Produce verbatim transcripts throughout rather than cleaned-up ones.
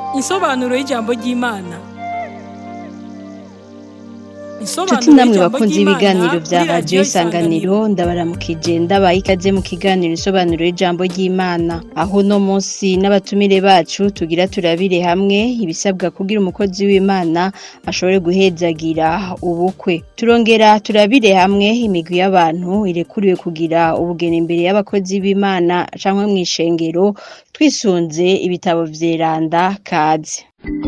Insobanuro y'ijambo ry'Imana. Tuti namwe bakunze ibiganiro vya Radio Isanganiro ndabaramukije ndabaye ikaze mu kiganiro insobanuro y'ijambo ry'Imana aho no munsi n'abatumire bacu tugira turabire hamwe ibisabwa kugira umukozi w'Imana ashobore guhezagira ubukwe. Turongera turabire hamwe imigwi y'abantu irekuriwe kugira ubugeni imbere y'abakozi b'Imana canke mw'ishengero twisunze ibitabo vyeranda kaze.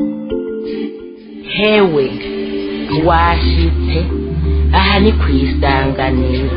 Hewe washitse aha ni kwisanganiro.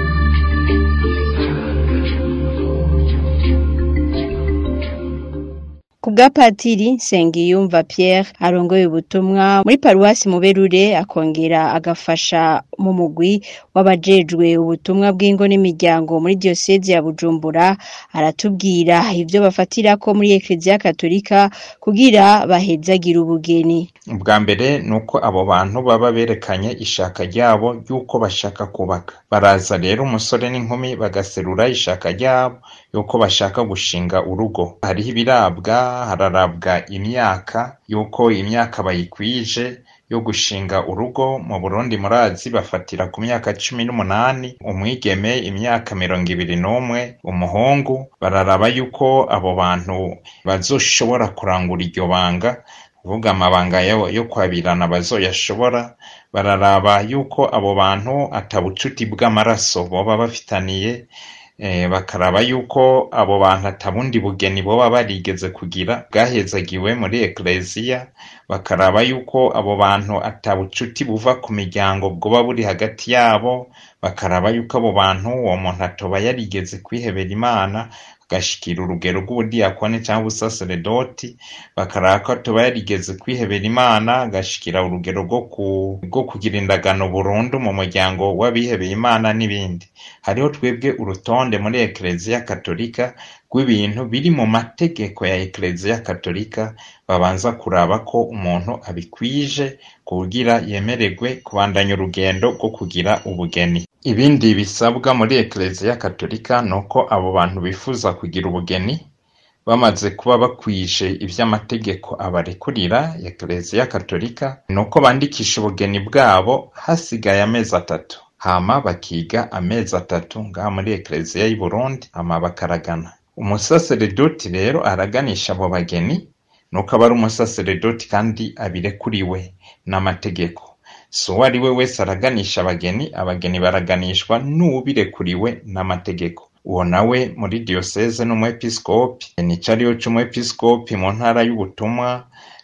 Kubwa Patiri Nsengiyumva Pierre arongoye ubutumwa muri paruwasi Muberure akongera agafasha mu mugwi w'abajejwe ubutumwa bw'ingo n'imiryango muri diocese ya Bujumbura aratubwira ivyo bafatira ko muri Ecclesia Katolika kugira bahezagira ubugeni. Ubwa mbere nuko abo bantu baba berekanye ishaka ryabo yuko bashaka kubaka. Baraza rero umusore n'inkumi bagaserura ishaka ryabo yuko bashaka gushinga urugo. Hariho ibirabwa, hararabwa imyaka yuko imyaka bayikwije yo gushinga urugo. Mu Burundi murazi bafatira ku myaka cumi n'umunani, umwigeme imyaka mirongo ibiri n'umwe, umuhungu bararaba yuko abo bantu bazoshobora kurangura iryo banga, kuvuga amabanga yo, yo kwabirana bazoyashobora. Bararaba yuko abo bantu atabucuti bw'amaraso boba bafitaniye, e, bakaraba yuko abo bantu atabundi bugeni boba barigeze kugira bwahezagiwe muri Ecclesia. Bakaraba yuko abo bantu atabucuti buva ku miryango bwoba buri hagati yabo. Bakaraba yuko abo bantu uwo muntu atoba yarigeze kwihebera Imana agashikira urugero rw'ubudiyakoni cyangwa ubusaseredoti. Bakaraba ko atoba yarigeze kwihebera Imana agashikira urugero rwo ku rwo kugira indagano burundu mu muryango w'abihebeye Imana n'ibindi. Hariho twebwe urutonde muri Ecclesia Katolika rw'ibintu biri mu mategeko ya Ecclesia Katolika babanza kuraba ko umuntu abikwije kugira yemererwe kubandanya urugendo rwo kugira ubugeni. Ibindi bisabwa muri Ecclesia Katolika nuko abo bantu bifuza kugira ubugeni bamaze kuba bakwije ivy'amategeko abarekurira Ecclesia Katolika nuko bandikisha ubugeni bwabo hasigaye amezi atatu, hama bakiga amezi atatu ngaha muri Ecclesia y'u Burundi, hama bakaragana. Umusaseredoti rero araganisha abo bageni nuko aba ari umusaseredoti kandi abirekuriwe n'amategeko. So ari we wese araganisha abageni, abageni baraganishwa n'ubirekuriwe n'amategeko. Uwo nawe muri diocese n'umwepiskopi, ni cariyo c'umwepiskopi mu ntara y'ubutumwa,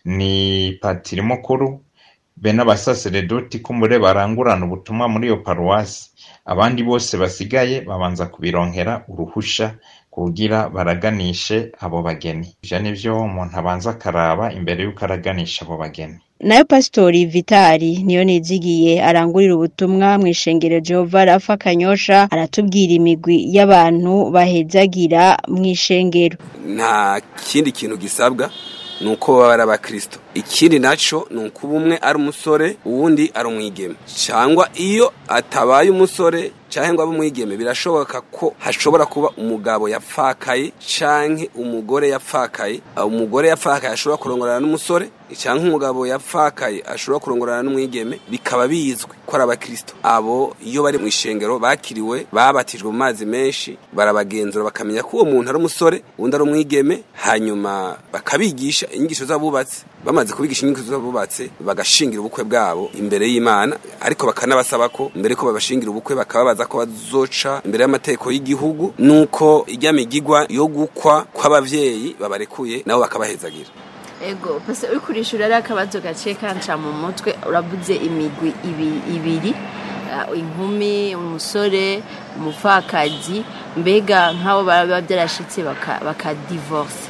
ni patiri mukuru be n'abasaseredoti kumbure barangurana ubutumwa muri iyo paruwasi. Abandi bose basigaye babanza kubironkera uruhusha kugira baraganishe abo bageni. Ivyo nivyo umuntu abanza akaraba imbere yuko araganisha abo bageni. Nayo Pastori Vitali niyo nizigiye arangurira ubutumwa mw'ishengero Jehova Rafa Kanyosha aratubwira imigwi y'abantu bahezagira mw'ishengero. Nta kindi kintu gisabwa nuko baba ari abakristo. Ikindi naco nuko umwe ari umusore uwundi ari umwigeme, cyangwa iyo atabaye umusore canke ngo abe umwigeme birashoboka ko hashobora kuba umugabo yapfakaye canke umugore yapfakaye. Umugore yapfakaye ashobora kurongorana n'umusore canke umugabo yapfakaye ashobora kurongorana n'umwigeme, bikaba bizwi ko ari abakristo. Abo iyo bari mu ishengero bakiriwe babatijwe mu mazi menshi, barabagenzura bakamenya ko uwo muntu ari umusore uwundi ari umwigeme, hanyuma bakabigisha inyigisho z'abubatsi. Bamaze kubigisha inyigisho z'abubatsi bagashingira ubukwe bwabo imbere y'Imana, ariko bakanabasaba ko mbere ko babashingira ubukwe bakababaza ko bazoca imbere y'amategeko y'igihugu, nuko ijya migigwa yo gukwa kw'abavyeyi babarekuye nabo bakabahezagira. Ego, pase uri kurishura ari akabazo gace kanca mu mutwe. Uravuze imigwi ibiri, uh, inkumi, umusore, umupfakazi, mbega nk'abo baba byarashitse baka, baka divorce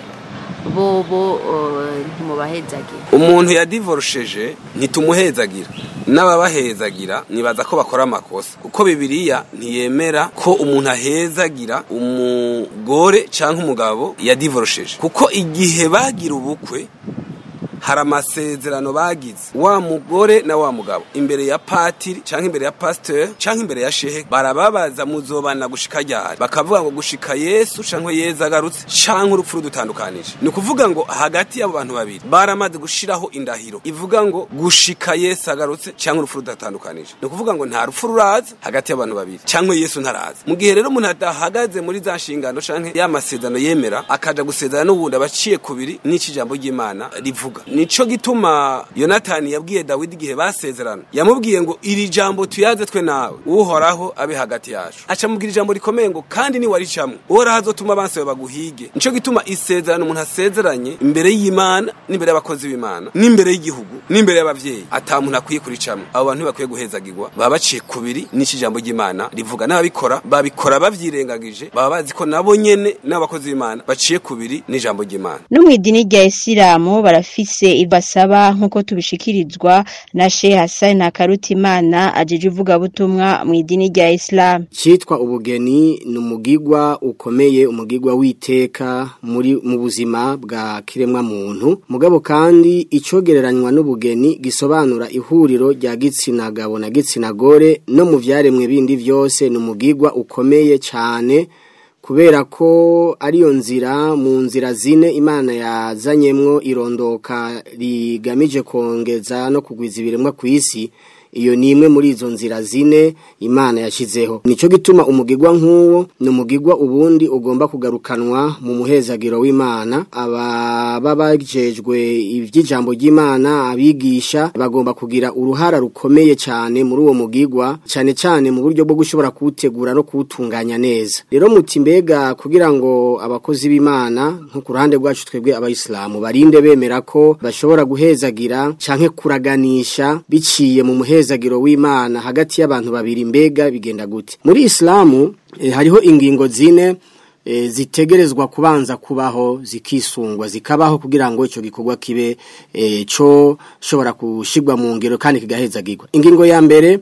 bobo uh, ntimubahezagira. Umuntu ya divorceje ntitumuhezagira, n'ababahezagira nibaza ko bakora amakosa, kuko Bibiliya ntiyemera ko umuntu ahezagira umugore canke umugabo ya divorceje, kuko igihe bagira ubukwe hari amasezerano bagize wa mugore na wa mugabo imbere ya patiri canke imbere ya pasteur canke imbere ya shehe barababaza muzobana gushika ryari bakavuga ngo gushika Yesu canke Yezu agarutse canke urupfu rudutandukanije ni kuvuga ngo hagati y'abo bantu babiri baramaze gushiraho indahiro ivuga ngo gushika Yesu agarutse canke urupfu rudatandukanije ni kuvuga ngo nta rupfu ruraza hagati y'abantu babiri canke Yesu ntaraza mu gihe rero umuntu adahagaze muri za nshingano canke ya masezerano yemera akaja gusezerana n'ubundi abaciye kubiri n'iki jambo ry'Imana rivuga nico gituma Yonatani yabwiye Dawidi gihe basezerana yamubwiye ngo iri jambo tuyaze twe nawe uhoraho abe hagati yacu aca mubwira ijambo rikomeye ngo kandi ni waricamwe uhoraho azotuma abansi baguhige nico gituma isezerano umuntu asezeranye imbere y'Imana n'imbere y'abakozi b'Imana n'imbere y'igihugu n'imbere y'abavyeyi ata muntu akwiye kuricamwe abo bantu bakwiye guhezagirwa baba baciye kubiri n'iki jambo ry'Imana rivuga n'ababikora babikora bavyirengagije baba bazi ko nabo nyene n'abakozi b'Imana baciye kubiri n'ijambo ry'Imana no mu idini rya Isilamu barafise ibasaba nkuko tubishikirizwa na Sheikh Hassan Nakarutimana ajeje uvuga butumwa mu idini rya Islam citwa ubugeni numugigwa ukomeye umugigwa witeka muri mu buzima bwa kiremwa muntu mugabo kandi icogereranywa n'ubugeni gisobanura ihuriro rya gitsina gabo na gitsina gore no mu vyaremwe bindi vyose numugigwa ukomeye cyane kubera ko ariyo nzira mu nzira zine Imana yazanyemwo irondoka rigamije kongeza no kugwiza ibiremwa ku isi iyo ni imwe muri izo nzira zine Imana yashizeho nico gituma umugigwa nk'uwo n'umugigwa ubundi ugomba kugarukanwa mu muhezagiro w'Imana aba babajejwe ivy'ijambo ry'Imana abigisha bagomba kugira uruhara rukomeye cyane muri uwo mugigwa cyane cyane mu buryo bwo gushobora kuwutegura no kuwutunganya neza rero muti mbega kugira ngo abakozi b'Imana nko ku ruhande rwacu twebwe abayisilamu barinde bemera ko bashobora guhezagira canke kuraganisha biciye mu muhezagiro zagiro w'Imana hagati y'abantu babiri mbega bigenda gute muri Islamu eh, hariho ingingo zine eh, zitegerezwa kubanza kubaho zikisungwa zikabaho kugira ngo ico gikorwa kibe eh, co shobora kushigwa mu ngiro kandi kigahezagirwa ingingo ya mbere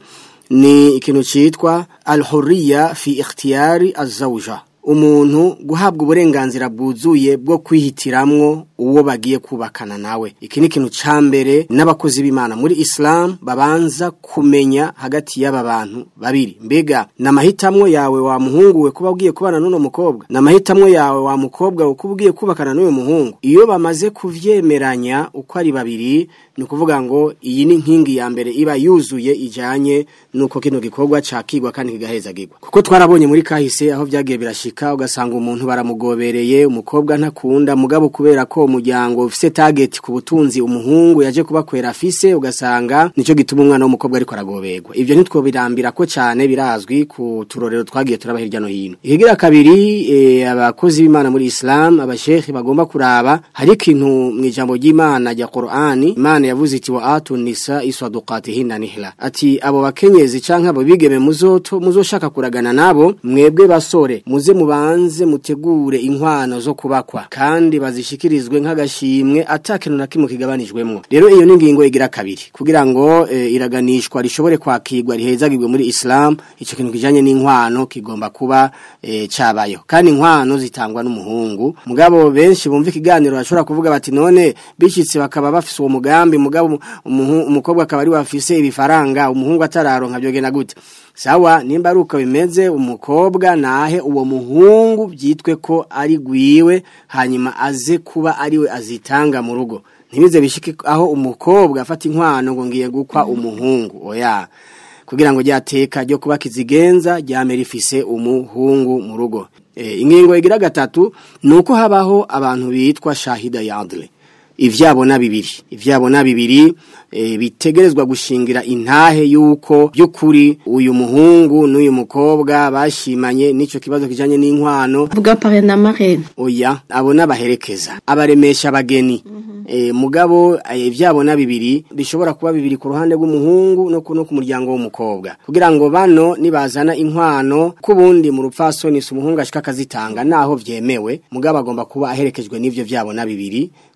ni ikintu citwa al-hurriya fi ikhtiyari az-zawja umuntu guhabwa uburenganzira bwuzuye bwo kwihitiramwo uwo bagiye kubakana nawe iki ni ikintu cambere n'abakozi b'Imana muri Islam babanza kumenya hagati y'aba bantu babiri mbega namahitamwo yawe wa muhungu we kuba ugiye kubana n'uno mukobwa namahitamwo yawe wa mukobwa we kuba ugiye kubakana n'uyo muhungu iyo bamaze kuvyemeranya uko ari babiri ni kuvuga ngo iyi ni nkingi ya mbere iba yuzuye ijanye nuko kino gikorwa cakigwa kandi kigahezagirwa kuko twarabonye muri kahise aho vyagiye birashika ugasanga umuntu baramugobereye umukobwa ntakunda mugabo kubera ko umuryango ufise target ku butunzi umuhungu yaje kubakwera afise ugasanga nico gituma umwana w'umukobwa ariko aragoberwa ivyo nitwo birambira ko cyane birazwi ku turorero twagiye turaba hirya no hino ihigira kabiri e, abakozi b'Imana muri Islam abashekhi bagomba kuraba hari ikintu mu ijambo ry'Imana rya Qur'ani Imana yavuze iti wa atu nisa iswaduqatihinna nihla ati abo bakenyezi canke abo bigeme muzoto muzoshaka kuragana nabo mwebwe basore muze mubanze mutegure inkwano zo kubakwa kandi bazishikirizwe nk'agashimwe atakintu na kimwe kigabanijwemo rero iyo ni ingingo igira kabiri kugira ngo e, iraganishwa rishobore kwakirwa rihezagirwe muri Islam ico kintu kijanye n'inkwano kigomba kuba e, cabayo kandi inkwano zitangwa n'umuhungu mugabo benshi bumva ikiganiro bashobora kuvuga bati none bishitse bakaba bafise uwo mugambi mugabo umukobwa akaba ari wafise ibifaranga umuhungu atararonka byogena gute sawa nimba ari uko bimeze umukobwa nahe uwo muhungu byitwe ko ari gwiwe hanyuma aze kuba ariwe azitanga mu rugo ntibize bishike aho umukobwa afata inkwano ngo ngiye gukwa umuhungu oya kugira ngo ryateka ryo kuba kizigenza ryamera ifise umuhungu mu rugo e, ingingo igira gatatu nuko habaho abantu bitwa shahida yadle ivyabona bibiri ivyabona bibiri e, bitegerezwa gushingira intahe yuko byukuri uyu muhungu n'uyu mukobwa bashimanye nico kibazo kijanye n'inkwano vuga pare na marraine oya abona baherekeza abaremesha abageni mm -hmm. e, mugabo ivyabona bibiri bishobora kuba bibiri ku ruhande rw'umuhungu no ku no ku muryango w'umukobwa kugira ngo bano nibazana inkwano kubundi mu rupfasoni umuhungu ashika kazitanga naho vyemewe mugabo agomba kuba aherekejwe n'ivyo vyabona bibiri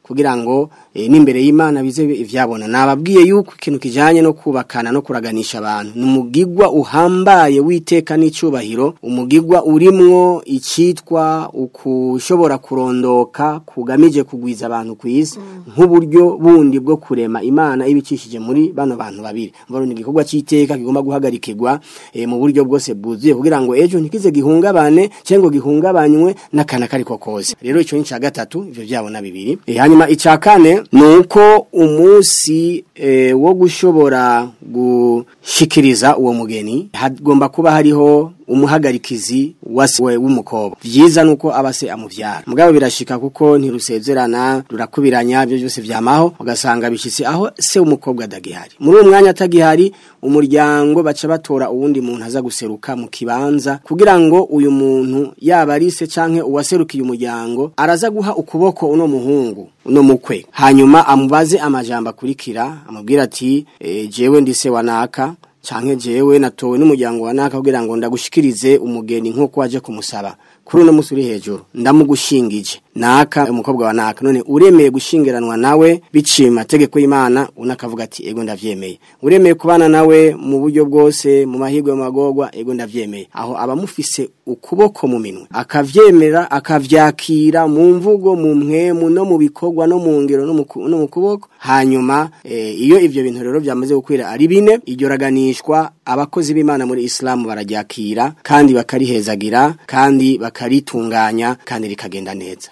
kugira ngo e, n'imbere y'Imana bize ivyabona. Nababwiye yuko ikintu kijanye no kubakana no kuraganisha abantu numugigwa uhambaye witeka n'icubahiro, umugigwa urimwo icitwa ukushobora kurondoka kugamije kugwiza abantu kw'isi nk'uburyo bundi bwo kurema Imana ibicishije muri bano bantu babiri. Mbaro ni igikorwa c'iteka kigomba guhagarikirwa e, mu buryo bwose bwuzuye kugira ngo ejo ntikize gihungabane cengo gihungabanywe n'akana kariko koze. Rero ico ni ca gatatu ivyo vyabona bibiri. E, hanyuma ica kane nuko umunsi e, wo gushobora gushikiriza uwo mugeni hagomba kuba hariho umuhagarikizi wasiwe w'umukobwa. Vyiza nuko abase amuvyara. Mugabo birashika kuko ntirusezerana rurakubiranya byo byose vyamaho ugasanga bishitse aho se umukobwa adagihari. Muri uwo mwanya atagihari umuryango baca batora uwundi muntu aza guseruka mu kibanza kugira ngo uyu muntu yaba ari se canke uwaserukiye umuryango araza guha ukuboko uno muhungu uno mukwe. Hanyuma amubaze amajambo akurikira amubwira ati e, jewe ndise wanaka canke jewe natowe n'umuryango wanaka kugira ngo ndagushikirize umugeni nkuko waje kumusaba. Kuri uno musuri hejuru ndamugushingije naka umukobwa wa naka none uremeye gushingiranwa nawe biciye amategeko y'Imana unakavuga ati ego ndavyemeye. Uremeye kubana nawe mu buryo bwose mu mahirwe y'amagorwa ego ndavyemeye. Aho abamufise ukuboko mu minwe akavyemera akavyakira mu mvugo mu mpwemu no mu bikorwa no mu ngero no mu kuboko. Hanyuma e, iyo ivyo bintu rero byamaze gukwira ari bine iryo raganishwa abakozi b'Imana muri Islam bararyakira kandi bakarihezagira kandi bakaritunganya kandi rikagenda neza.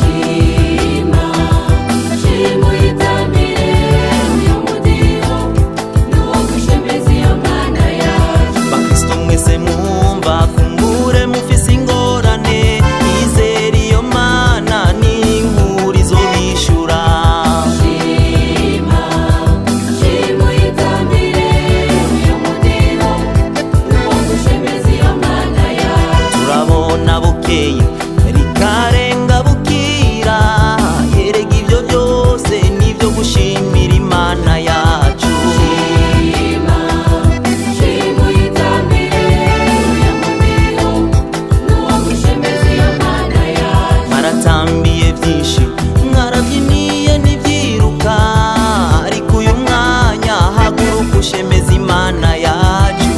Bakristo mwese mwumva kumbure mufise ingorane izera iyo Mana n'inkuru izobishura. Turabona bukeye rikarenga bukira yerega ivyo byose nivyo gushimira Imana yacu. Maratambiye vyinshi mwarabyiniye nivyiruka ariko uyu mwanya haguruka ushemeza Imana yacu.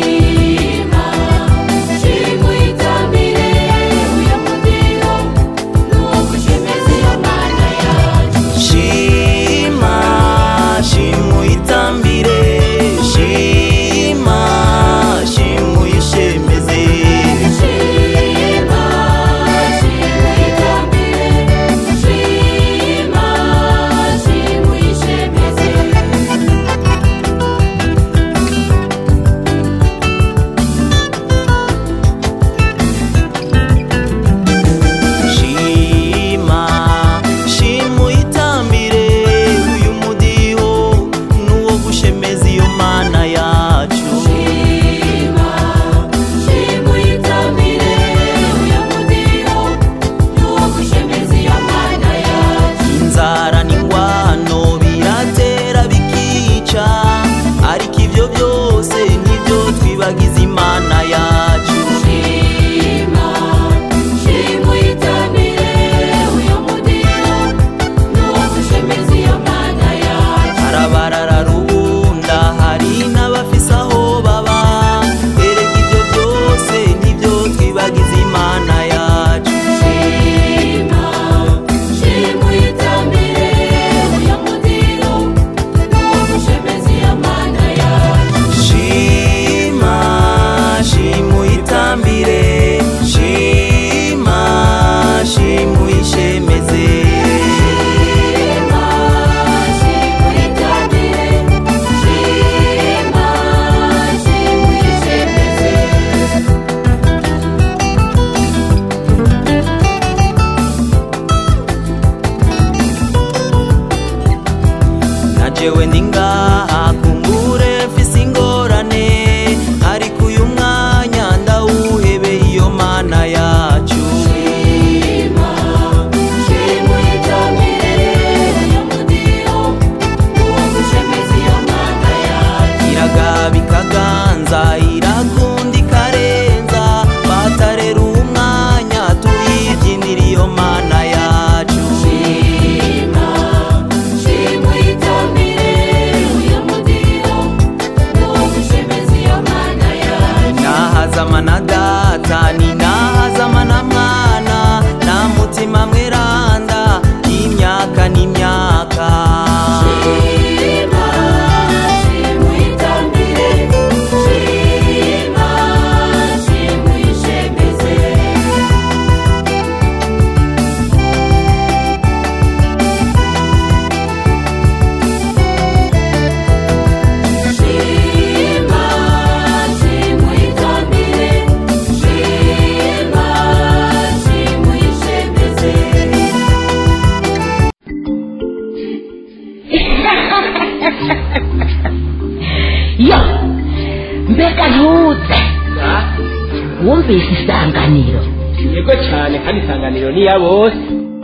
Jewe ningaha kumbure mfise ingorane ariko uyu mwanya ndawuhebe iyo Mana yacu. Iragabi kaganza irakundi karenza batarera umwanya tuyibyinira iyo Mana yacu. wumvise isanganiro? Yego cyane kandi isanganiro ni ya bose.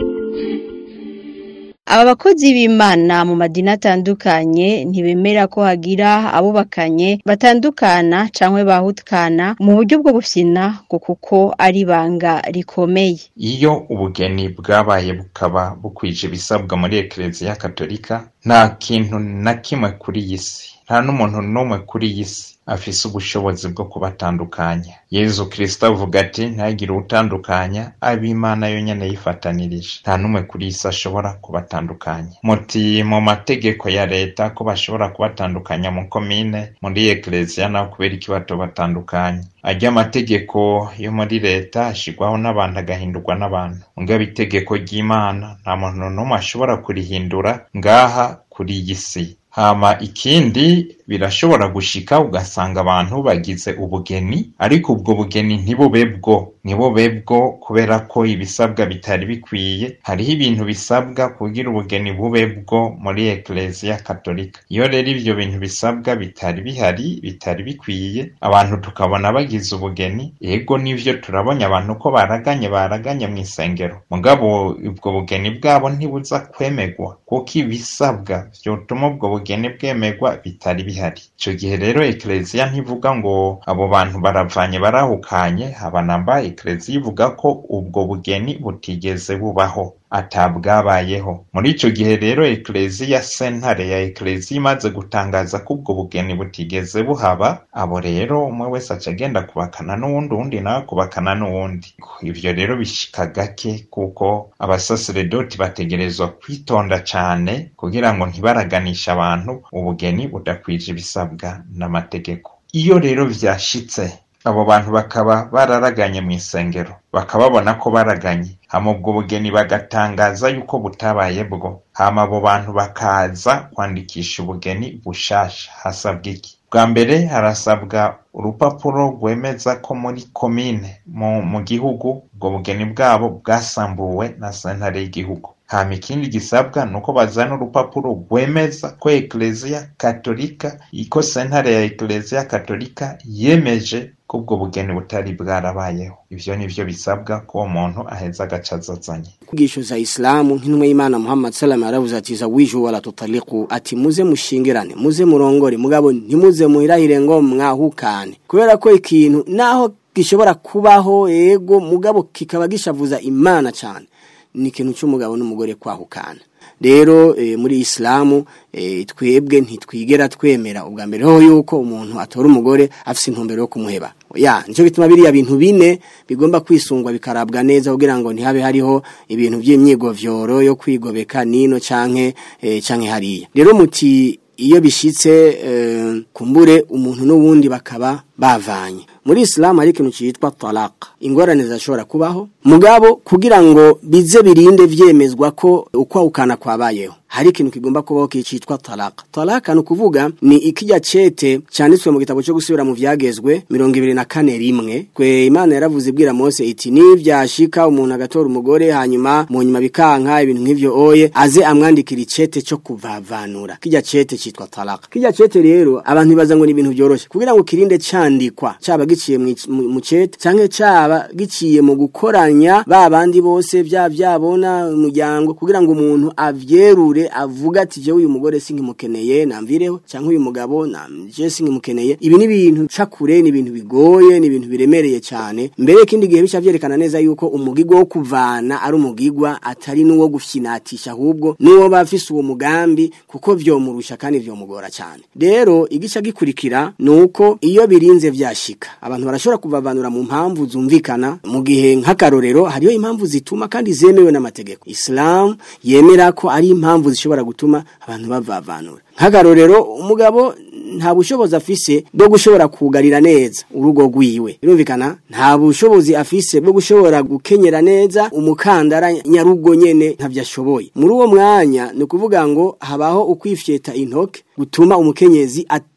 Aba bakozi b'Imana mu madini atandukanye ntibemera ko hagira abubakanye batandukana cankwe bahutkana mu buryo bwo gufyina ngo kuko ari banga rikomeye. Iyo ubugeni bwabaye bukaba bukwije bisabwa muri Eklezia Katolika, nta kintu na kimwe kuri yisi, nta n'umuntu n'umwe kuri yisi afise ubushobozi bwo kubatandukanya. Yesu Kristo avuga ati ntagire utandukanya ab'Imana yo nyene yifatanirije. Nta numwe kuri isi ashobora kubatandukanya. Muti mu mategeko ya leta ko bashobora kubatandukanya mu komine, muri Eklezia naho kubera ikibato batandukanye. Ajya amategeko yo muri leta ashigwaho n'abantu agahindurwa n'abantu. Ngaba itegeko ry'Imana nta muntu n'umwe ashobora kurihindura ngaha kuri iyi si. Hama ikindi birashobora gushika ugasanga abantu bagize ubugeni, ariko ubwo bugeni ntibube bwo ntibube bwo kubera ko ibisabwa bitari bikwiye. Hariho ibintu bisabwa kugira ubugeni bube bwo muri Eklezia Katolika. Iyo rero ivyo bintu bisabwa bitari bihari, bitari bikwiye, abantu tukabona bagize ubugeni, ego nivyo turabonye abantu ko baraganye baraganye mu isengero, mugabo ubwo bugeni bwabo ntibuza kwemegwa kuko ibisabwa vyotuma ubwo bugeni bwemegwa bitari bihari. Ico gihe rero Eklezia ntivuga ngo abo bantu baravanye barahukanye, habanamba Eklezia ivuga ko ubwo bugeni butigeze bubaho, atabwabayeho. Muri ico gihe rero Eklezia, sentare ya Eklezia imaze gutangaza ko ubwo bugeni butigeze buhaba, abo rero umwe wese acagenda kubakana n'uwundi, uwundi nawe kubakana n'uwundi. Ivyo rero bishika gake kuko abasaseredoti bategerezwa kwitonda cane kugira ngo ntibaraganisha abantu ubugeni budakwije ibisabwa n'amategeko. Iyo rero vyashitse abo bantu bakaba bararaganye mu isengero, bakababona ko baraganye, hama ubwo bugeni bagatangaza yuko butabaye bwo, hama abo bantu bakaza kwandikisha ubugeni bushasha. Hasabwa iki? Bwa mbere harasabwa urupapuro rwemeza ko muri komine mu, mu gihugu ubwo bugeni bwabo bwasambuwe na sentare y'igihugu. Hama ikindi gisabwa nuko bazana urupapuro rwemeza ko Eklezia Katolika, iko sentare ya Eklezia Katolika yemeje ko ubwo bugeni butari bwarabayeho. Ivyo nivyo bisabwa ko umuntu aheza agacazazanye. Kugisho za Islamu nk'intumwa y'Imana Muhammad sallallahu alaihi wasallam ati zawiju wala tutaliqu, ati muze mushingirane, muze murongore, mugabo ntimuze muhirahire ngo mwahukane, kubera ko ikintu naho gishobora kubaho ego mugabo kikaba gishavuza Imana cyane, ni ikintu cy'umugabo n'umugore kwahukana. Rero e, muri Islamu e, twebwe ntitwigera twemera ubwa mbere ho yuko umuntu atora umugore afise intumbero yo kumuheba. Ya nico gituma biriya bintu bine bigomba kwisungwa bikarabwa neza kugira ngo ntihabe hariho ibintu by'imyigovyoro yo kwigobeka nino canke e, canke hariya. Rero muti iyo bishitse e, kumbure umuntu n'uwundi bakaba bavanye. Muri Islam hari ikintu cyitwa talaq. Ingorane zashobora kubaho mugabo kugira ngo bize birinde vyemezwa ko ukwahukana kwabayeho, hari ikintu kigomba kubaho cyitwa talaq. Talaq no kuvuga ni ikijya cete cyanditswe mu gitabo cyo gusubira mu vyagezwe mirongo ibiri na kane rimwe. Kwe Imana yaravuze ibwira Mose iti nivyashika umuntu agatora umugore hanyuma mu nyuma bikanka ibintu nk'ivyo oye aze amwandikira icete cyo kuvavanura. Kijya cete cyitwa talaq. Kijya cete rero abantu baza ngo ni ibintu byoroshe kugira ngo kirinde candikwa cyaba giciye mu cete canke cyaba giciye mu gukoranya ba bandi bose bya byabona umuryango kugira ngo umuntu avyerure avuga ati je uyu mugore sinkimukeneye namvireho canke uyu mugabo namje sinkimukeneye. Ibi ni ibintu cakure, ni ibintu bigoye, ni ibintu biremereye cyane. Mbere kindi gihe bica vyerekana neza yuko umugigwa wo kuvana ari umugigwa atari nuwo gufyinatisha, ahubwo nuwo bafise uwo mugambi kuko vyo murusha kandi vyo mugora cyane. Rero igica gikurikira nuko iyo birinze vyashika abantu barashobora kuvavanura mu mpamvu zumvikana. Mu gihe nk'akarorero hariyo impamvu zituma kandi zemewe n'amategeko. Islam yemera ko ari impamvu zishobora gutuma abantu bavavanura. Nk'akarorero umugabo nta bushobozi afise bwo gushobora kugarira neza urugo rwiwe, birumvikana nta bushobozi afise bwo gushobora gukenyera neza umukandara nyarugo nyene ntavyashoboye. Muri uwo mwanya no kuvuga ngo habaho ukwifyeta intoke gutuma umukenyezi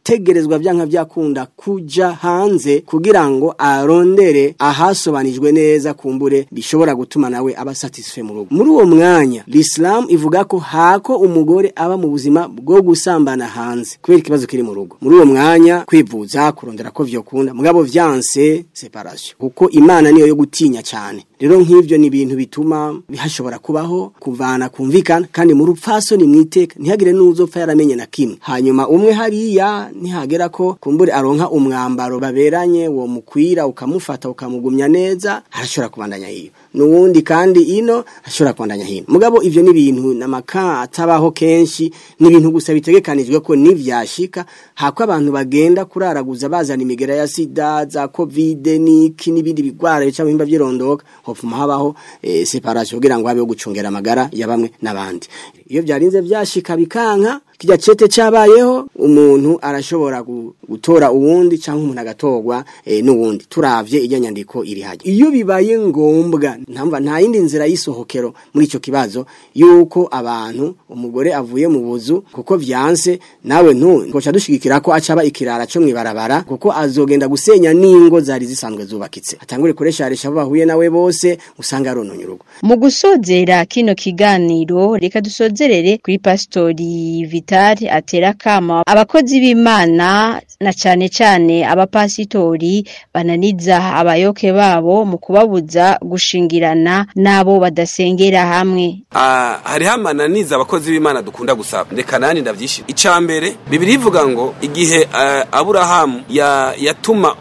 arategerezwa byanka byakunda kuja hanze kugira ngo arondere ahasobanijwe neza kumbure bishobora gutuma nawe aba satisfait mu rugo. Muri uwo mwanya l'Islam ivuga ko hako umugore aba mu buzima bwo gusambana hanze kubera ikibazo kiri mu rugo. Muri uwo mwanya kwivuza kurondera ko vyokunda mugabo vyanse separation kuko Imana niyo yo gutinya cyane. Rero nk'ivyo ni ibintu bituma bihashobora kubaho kuvana kumvikana kandi mu rupfaso ni mwiteka ntihagire n'uzopfa yaramenye na kimwe. Hanyuma umwe hariya ntihagera ko kumbure aronka umwambaro baberanye wo mukwira ukamufata ukamugumya neza arashobora kubandanya hiyo. Nuwundi kandi ino ashobora kubandanya hino. Mugabo ivyo ni ibintu namaka atabaho kenshi ni ibintu gusa bitegekanijwe ko nivyashika hako abantu bagenda kuraraguza bazana imigera ya sida za covid niki nibindi bigwara bica muhimba vyirondoka hopfuma habaho e, separation kugira ngo habe gucungera amagara ya bamwe nabandi. Iyo byarinze vyashika bikanka kijya cete cyabayeho umuntu arashobora gutora uwundi cyangwa umuntu agatogwa e, n'uwundi turavye ijya nyandiko iri haje. Iyo bibaye ngombwa ntamva nta yindi nzira yisohokero muri ico kibazo yuko abantu umugore avuye mu buzu kuko vyanse nawe ntu ngo cadushigikira ko acaba ikirara cyo mwibarabara kuko azogenda gusenya ningo zari zisanzwe zubakitse atangure koresha aresha bahuye nawe bose usanga arononye urugo. Mu gusozera kino kiganiro reka dusozerere kuri pastori Vitali atera kama abakozi b'Imana na cyane cyane abapasitori bananiza abayoke babo mu kubabuza gushingirana nabo badasengera hamwe. Ah, hari hamananiza abakozi b'Imana dukunda gusaba. Ndeka nani ndavyishira. Icambere Bibiliya ivuga ngo igihe uh, Aburahamu ya yatuma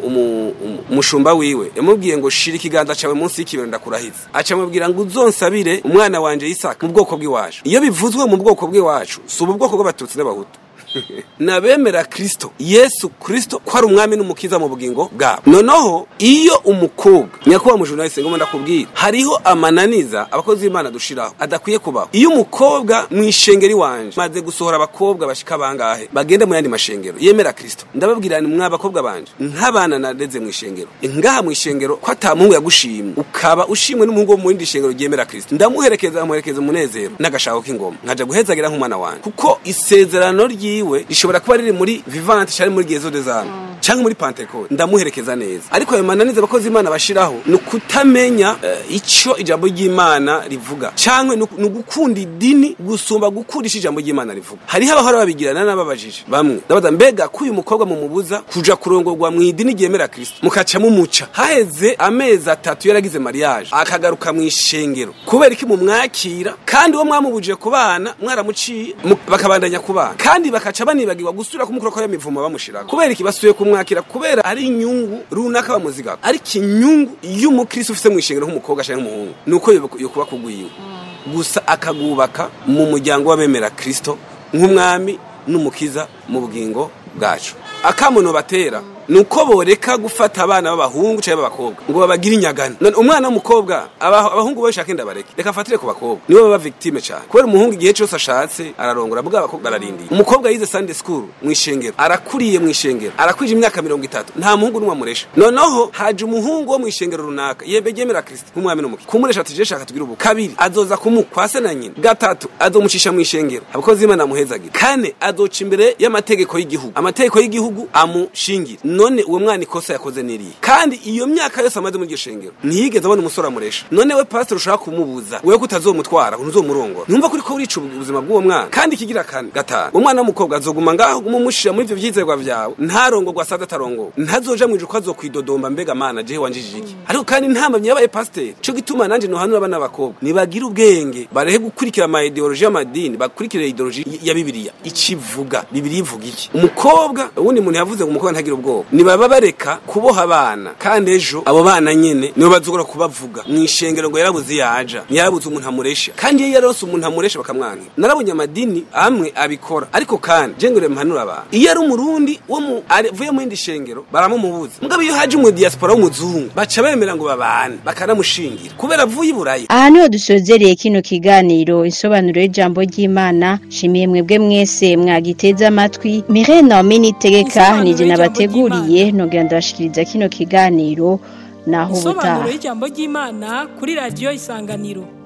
umushumba umu, wiwe yamubwiye ngo shira ikiganza cawe munsi y'ikibero ndakurahiza. Aca mubwira ngo uzonsabire umwana wanje Isaka mu bwoko bw'iwacu. Iyo bivuzwe mu bwoko bw'iwacu subu ubwoko bw'abatutsi n'abahutu. Nabemera Kristo Yesu Kristo ko ari umwami n'umukiza mu bugingo bwabo. Noneho iyo umukobwa nyakuba mu journaliste ngo ndakubwira hariho amananiza abakozi b'Imana dushiraho adakwiye kubaho. Iyo umukobwa mwishengeri wanje maze gusohora abakobwa bashika bangahe bagenda mu yandi mashengero yemera Kristo ndababwira ni mwa bakobwa banje nk'abana nareze mwishengero ngaha mwishengero ko atamungu yagushimye ukaba ushimwe n'umuhungu wo mu yindi shengero yemera Kristo ndamuherekeza amuherekeza umunezero n'agashako k'ingoma nkaja guhezagira nk'umwana wanje kuko isezerano ryi we rishobora kuba riri muri vivante cyane muri gezo dezano mm. cyangwa muri Pentecote ndamuherekeza neza ariko ayo mananiza abakozi Imana bashiraho no kutamenya uh, ico ijambo ry'Imana rivuga cyangwa no gukunda idini gusumba gukundisha ijambo ry'Imana rivuga hari haba hora babigirana n'ababajije bamwe ndabaza mbega kuyu mukobwa mu mubuza kuja kurongorwa mu idini ryemera Kristo mukaca mu muca haheze amezi atatu yaragize mariage akagaruka mu ishengero kubera iki mu mwakira kandi wo mwamubuje kubana mwaramuciye bakabandanya kubana kandi bakaca banibagirwa gusura kumukura ko yamivumo bamushirako kubera ikibasuye kumwakira kubera ari inyungu runaka bamuziga ari kinyungu y'umukristo ufise mu ishengero nk'umukobwa cyangwa nk'umuhungu nuko yo kuba kugwiwe gusa akagubaka mu muryango w'abemera Kristo nk'umwami n'umukiza mu bugingo bwacu akamuno batera nuko boreka gufata abana b'abahungu cyangwa b'abakobwa ngo babagira inyagano none umwana w'umukobwa abahungu bo shaka ndabareke reka fatire ku bakobwa nibo baba victime cyane kubera umuhungu igihe cyose ashatse ararongora bwa abakobwa ararindiye umukobwa yize Sunday school mu ishengero arakuriye mu ishengero arakwije imyaka mirongo itatu nta muhungu n'umwe amuresha noneho haje umuhungu wo mu ishengero runaka yebegemera Kristo nk'umwami n'umukiza kumuresha tuje shaka tugira ubu kabiri azoza kumukwase na nyina gatatu azomucisha mu ishengero abakozi Imana muhezagira kane azoca imbere y'amategeko y'igihugu amategeko y'igihugu amushingira none uwo mwana ikosa yakoze niri kandi iyo myaka yose amaze muri gishengero ntiyigeze abona umusora muresha none we pastor ushaka kumubuza wewe kutazomutwara ntuzomurongora numva kuri ko urica ubuzima bw'uwo mwana kandi kigira kane gatanu umwana w'umukobwa azoguma ngaho gumushira muri ivyo vyizerwa vyawe ntarongorwa sada tarongo ntazoja mwije ko azokwidodomba mbega mana je wanjije iki ariko kandi ntamamye yabaye pastor cyo gituma nanje no hanura abana bakobwa nibagira ubwenge barehe gukurikira ama ideology y'amadini bakurikira ideology ya Bibiliya ikivuga Bibiliya ivuga iki umukobwa ubundi umuntu yavuze ngo umukobwa ntagira ubwoba nibaba bareka kuboha abana kandi ejo abo bana nyene nibo bazogora kubavuga mwishengero ngo yarabuze yaja yarabuze umuntu amuresha kandi iyo yarose umuntu amuresha bakamwanka narabonye amadini amwe abikora ariko kandi je ngure mpanura aba iyo ari umurundi wo mu avuye mu indi shengero baramumubuza mugabe iyo haje mu diaspora w'umuzungu baca bemera ngo babane bakanamushingira kubera avuye iburayi aha niho dusozereye kino kiganiro insobanuro y'ijambo ry'Imana shimiye mwebwe mwese mwagiteza amatwi Mirena Ominitegeka nije nabateguriye nogenda ndashikiriza kino kiganiro naho butaha insobanuro y'ijambo ry'Imana kuri radio Isanganiro.